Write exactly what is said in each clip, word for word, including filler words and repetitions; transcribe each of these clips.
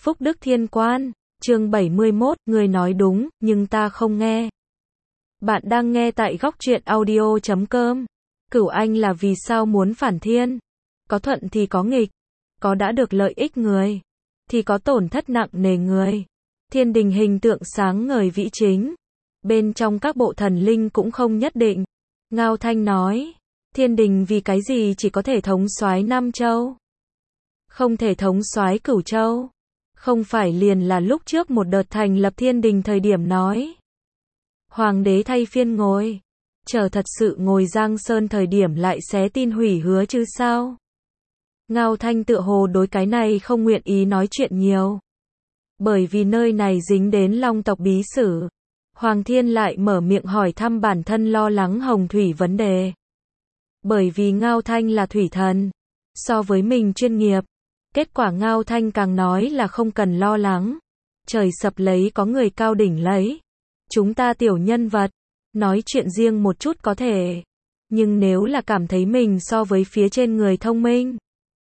Phúc Đức Thiên Quan, chương bảy mươi mốt, người nói đúng, nhưng ta không nghe. Bạn đang nghe tại góc truyện audio chấm com. Cửu Anh là vì sao muốn phản thiên? Có thuận thì có nghịch, có đã được lợi ích người, thì có tổn thất nặng nề người. Thiên đình hình tượng sáng ngời vĩ chính, bên trong các bộ thần linh cũng không nhất định. Ngao Thanh nói, thiên đình vì cái gì chỉ có thể thống soái Nam Châu, không thể thống soái Cửu Châu? Không phải liền là lúc trước một đợt thành lập thiên đình thời điểm nói hoàng đế thay phiên ngồi, chờ thật sự ngồi Giang Sơn thời điểm lại xé tin hủy hứa chứ sao? Ngao Thanh tựa hồ đối cái này không nguyện ý nói chuyện nhiều, bởi vì nơi này dính đến Long tộc bí sử. Hoàng Thiên lại mở miệng hỏi thăm bản thân lo lắng hồng thủy vấn đề, bởi vì Ngao Thanh là thủy thần, so với mình chuyên nghiệp. Kết quả Ngao Thanh càng nói là không cần lo lắng, trời sập lấy có người cao đỉnh lấy, chúng ta tiểu nhân vật, nói chuyện riêng một chút có thể, nhưng nếu là cảm thấy mình so với phía trên người thông minh,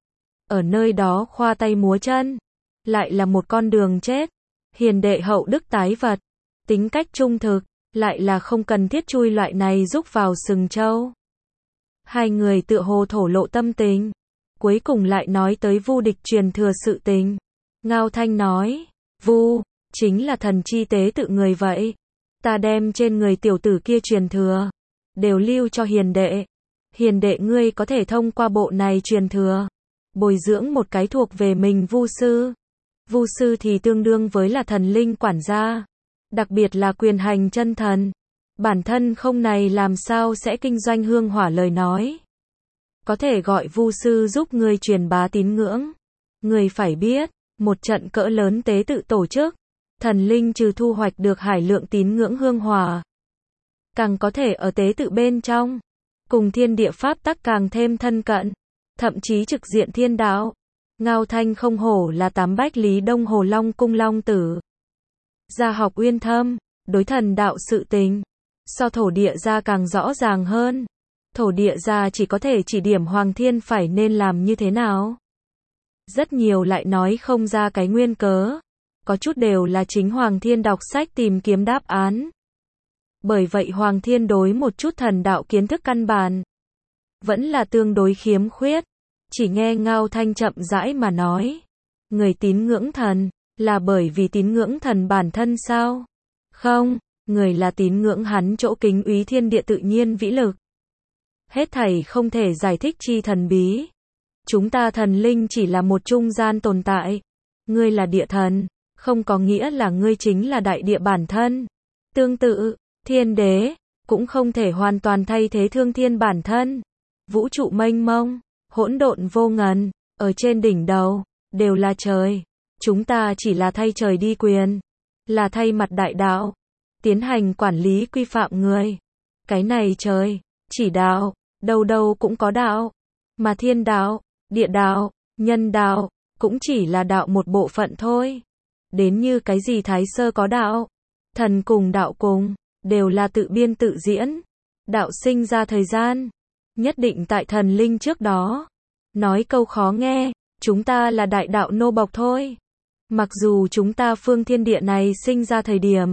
ở nơi đó khoa tay múa chân, lại là một con đường chết. Hiền đệ hậu đức tái vật, tính cách trung thực, lại là không cần thiết chui loại này rúc vào sừng trâu. Hai người tựa hồ thổ lộ tâm tình, cuối cùng lại nói tới Vu địch truyền thừa sự tình. Ngao Thanh nói, Vu chính là thần chi tế tự người vậy, ta đem trên người tiểu tử kia truyền thừa đều lưu cho hiền đệ. Hiền đệ ngươi có thể thông qua bộ này truyền thừa, bồi dưỡng một cái thuộc về mình Vu sư. Vu sư thì tương đương với là thần linh quản gia, đặc biệt là quyền hành chân thần. Bản thân không này làm sao sẽ kinh doanh hương hỏa lời nói. Có thể gọi Vu sư giúp ngươi truyền bá tín ngưỡng. Ngươi phải biết, một trận cỡ lớn tế tự tổ chức, thần linh trừ thu hoạch được hải lượng tín ngưỡng hương hỏa, càng có thể ở tế tự bên trong, cùng thiên địa pháp tắc càng thêm thân cận, thậm chí trực diện thiên đạo. Ngao Thanh không hổ là tám bách lý đông hồ long cung long tử. Gia học uyên thâm, đối thần đạo sự tình, so thổ địa gia càng rõ ràng hơn. Thổ địa gia chỉ có thể chỉ điểm Hoàng Thiên phải nên làm như thế nào. Rất nhiều lại nói không ra cái nguyên cớ, có chút đều là chính Hoàng Thiên đọc sách tìm kiếm đáp án. Bởi vậy Hoàng Thiên đối một chút thần đạo kiến thức căn bản vẫn là tương đối khiếm khuyết. Chỉ nghe Ngao Thanh chậm rãi mà nói, người tín ngưỡng thần, là bởi vì tín ngưỡng thần bản thân sao? Không, người là tín ngưỡng hắn chỗ kính úy thiên địa tự nhiên vĩ lực. Hết thảy không thể giải thích chi thần bí. Chúng ta thần linh chỉ là một trung gian tồn tại. Ngươi là địa thần, không có nghĩa là ngươi chính là đại địa bản thân. Tương tự, thiên đế, cũng không thể hoàn toàn thay thế thương thiên bản thân. Vũ trụ mênh mông, hỗn độn vô ngần, ở trên đỉnh đầu, đều là trời. Chúng ta chỉ là thay trời đi quyền, là thay mặt đại đạo, tiến hành quản lý quy phạm người. Cái này trời, chỉ đạo, đâu đâu cũng có đạo, mà thiên đạo, địa đạo, nhân đạo, cũng chỉ là đạo một bộ phận thôi. Đến như cái gì Thái Sơ có đạo, thần cùng đạo cùng, đều là tự biên tự diễn. Đạo sinh ra thời gian, nhất định tại thần linh trước đó. Nói câu khó nghe, chúng ta là đại đạo nô bộc thôi. Mặc dù chúng ta phương thiên địa này sinh ra thời điểm,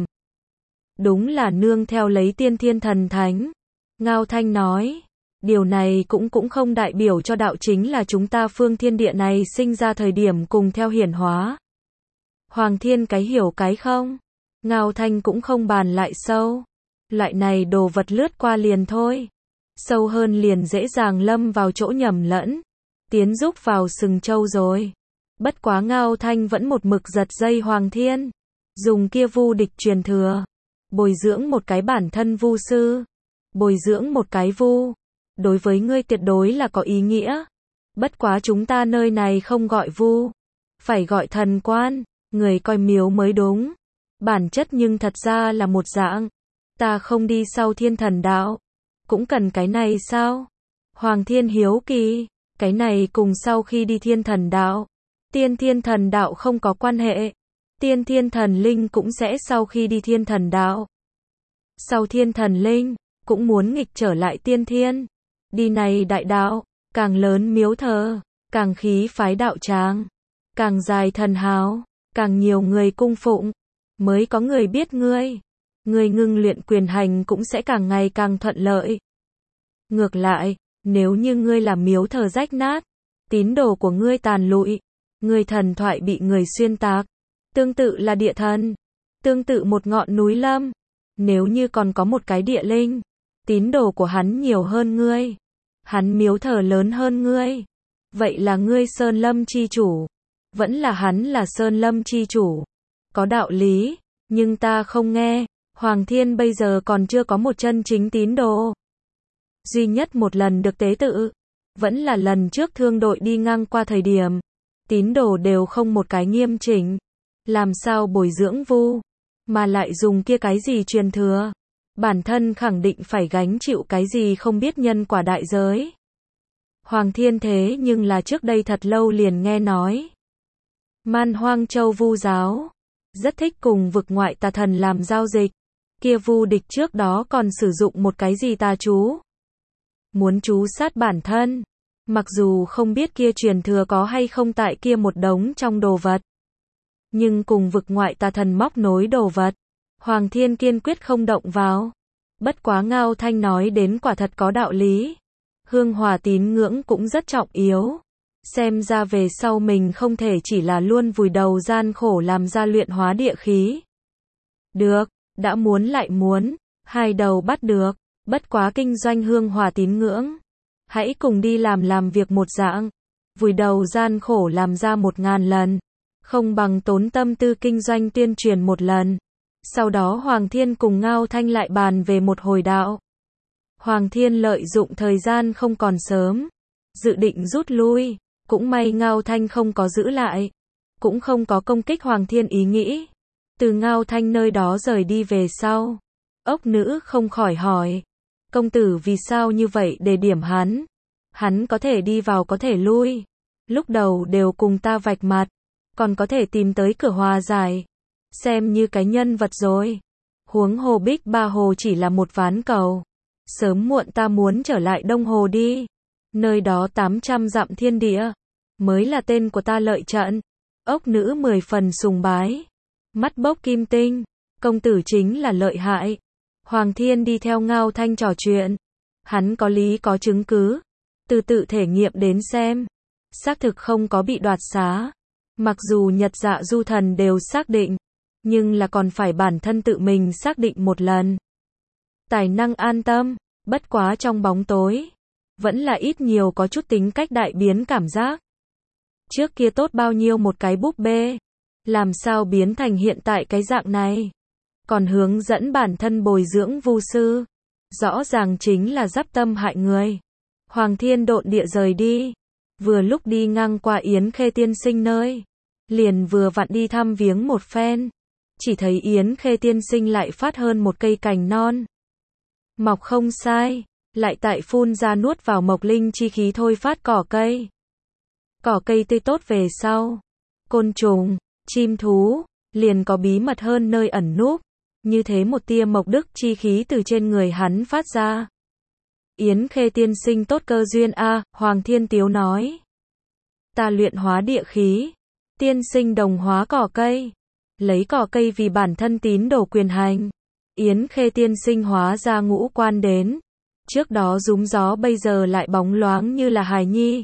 đúng là nương theo lấy tiên thiên thần thánh. Ngao Thanh nói, điều này cũng cũng không đại biểu cho đạo chính là chúng ta phương thiên địa này sinh ra thời điểm cùng theo hiển hóa. Hoàng Thiên cái hiểu cái không? Ngao Thanh cũng không bàn lại sâu. Loại này đồ vật lướt qua liền thôi. Sâu hơn liền dễ dàng lâm vào chỗ nhầm lẫn, tiến rúc vào sừng trâu rồi. Bất quá Ngao Thanh vẫn một mực giật dây Hoàng Thiên, dùng kia Vu địch truyền thừa, bồi dưỡng một cái bản thân Vu sư, bồi dưỡng một cái Vu, đối với ngươi tuyệt đối là có ý nghĩa. Bất quá chúng ta nơi này không gọi Vu, phải gọi thần quan, người coi miếu mới đúng. Bản chất nhưng thật ra là một dạng. Ta không đi sau thiên thần đạo, cũng cần cái này sao? Hoàng Thiên hiếu kỳ, cái này cùng sau khi đi thiên thần đạo, tiên thiên thần đạo không có quan hệ. Tiên thiên thần linh cũng sẽ sau khi đi thiên thần đạo. Sau thiên thần linh, cũng muốn nghịch trở lại tiên thiên. Đi này đại đạo, càng lớn miếu thờ, càng khí phái đạo tràng, càng dài thần hào, càng nhiều người cung phụng, mới có người biết ngươi. Ngươi ngưng luyện quyền hành cũng sẽ càng ngày càng thuận lợi. Ngược lại, nếu như ngươi làm miếu thờ rách nát, tín đồ của ngươi tàn lụi, ngươi thần thoại bị người xuyên tạc, tương tự là địa thần, tương tự một ngọn núi lâm, nếu như còn có một cái địa linh, tín đồ của hắn nhiều hơn ngươi, hắn miếu thờ lớn hơn ngươi, vậy là ngươi sơn lâm chi chủ, vẫn là hắn là sơn lâm chi chủ. Có đạo lý, nhưng ta không nghe. Hoàng Thiên bây giờ còn chưa có một chân chính tín đồ. Duy nhất một lần được tế tự, vẫn là lần trước thương đội đi ngang qua thời điểm, tín đồ đều không một cái nghiêm chỉnh, làm sao bồi dưỡng vu, mà lại dùng kia cái gì truyền thừa, bản thân khẳng định phải gánh chịu cái gì không biết nhân quả đại giới. Hoàng Thiên thế nhưng là trước đây thật lâu liền nghe nói. Man Hoang Châu vu giáo, rất thích cùng vực ngoại tà thần làm giao dịch. Kia vu địch trước đó còn sử dụng một cái gì tà chú, muốn chú sát bản thân, mặc dù không biết kia truyền thừa có hay không tại kia một đống trong đồ vật, nhưng cùng vực ngoại tà thần móc nối đồ vật, Hoàng Thiên kiên quyết không động vào. Bất quá Ngao Thanh nói đến quả thật có đạo lý, hương hỏa tín ngưỡng cũng rất trọng yếu, xem ra về sau mình không thể chỉ là luôn vùi đầu gian khổ làm ra luyện hóa địa khí. Được, đã muốn lại muốn, hai đầu bắt được, bất quá kinh doanh hương hỏa tín ngưỡng, hãy cùng đi làm làm việc một dạng, vùi đầu gian khổ làm ra một ngàn lần, không bằng tốn tâm tư kinh doanh tuyên truyền một lần. Sau đó Hoàng Thiên cùng Ngao Thanh lại bàn về một hồi đạo. Hoàng Thiên lợi dụng thời gian không còn sớm, dự định rút lui, cũng may Ngao Thanh không có giữ lại, cũng không có công kích Hoàng Thiên ý nghĩ. Từ Ngao Thanh nơi đó rời đi về sau, ốc nữ không khỏi hỏi, công tử vì sao như vậy để điểm hắn, hắn có thể đi vào có thể lui, lúc đầu đều cùng ta vạch mặt, còn có thể tìm tới cửa hòa giải, xem như cái nhân vật rồi, huống hồ Bích Ba Hồ chỉ là một ván cầu, sớm muộn ta muốn trở lại Đông Hồ đi, nơi đó tám trăm dặm thiên địa, mới là tên của ta lợi trận. Ốc nữ mười phần sùng bái, mắt bốc kim tinh, công tử chính là lợi hại. Hoàng Thiên đi theo Ngao Thanh trò chuyện, hắn có lý có chứng cứ, từ tự thể nghiệm đến xem, xác thực không có bị đoạt xá, mặc dù Nhật Dạ Du Thần đều xác định, nhưng là còn phải bản thân tự mình xác định một lần. Tài năng an tâm, bất quá trong bóng tối, vẫn là ít nhiều có chút tính cách đại biến cảm giác. Trước kia tốt bao nhiêu một cái búp bê, làm sao biến thành hiện tại cái dạng này, còn hướng dẫn bản thân bồi dưỡng vu sư, rõ ràng chính là giáp tâm hại người. Hoàng Thiên độn địa rời đi, vừa lúc đi ngang qua Yến Khê tiên sinh nơi, liền vừa vặn đi thăm viếng một phen, chỉ thấy Yến Khê tiên sinh lại phát hơn một cây cành non, mọc không sai, lại tại phun ra nuốt vào mộc linh chi khí thôi phát cỏ cây. Cỏ cây tươi tốt về sau, côn trùng, chim thú, liền có bí mật hơn nơi ẩn núp, như thế một tia mộc đức chi khí từ trên người hắn phát ra. Yến Khê tiên sinh tốt cơ duyên a, à, Hoàng Thiên tiếu nói. Ta luyện hóa địa khí, tiên sinh đồng hóa cỏ cây, lấy cỏ cây vì bản thân tín đồ quyền hành. Yến Khê tiên sinh hóa ra ngũ quan đến, trước đó rúm gió bây giờ lại bóng loáng như là hài nhi.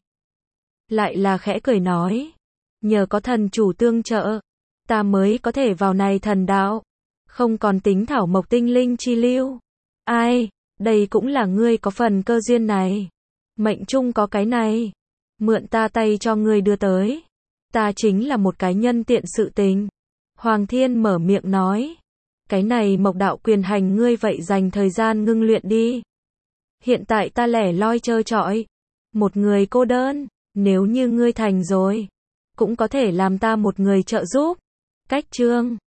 Lại là khẽ cười nói, nhờ có thần chủ tương trợ, ta mới có thể vào này thần đạo, không còn tính thảo mộc tinh linh chi lưu. Ai, đây cũng là ngươi có phần cơ duyên này, mệnh chung có cái này, mượn ta tay cho ngươi đưa tới, ta chính là một cái nhân tiện sự tình. Hoàng Thiên mở miệng nói, cái này mộc đạo quyền hành ngươi vậy dành thời gian ngưng luyện đi. Hiện tại ta lẻ loi trơ trọi, một người cô đơn, nếu như ngươi thành rồi, cũng có thể làm ta một người trợ giúp. Cách chương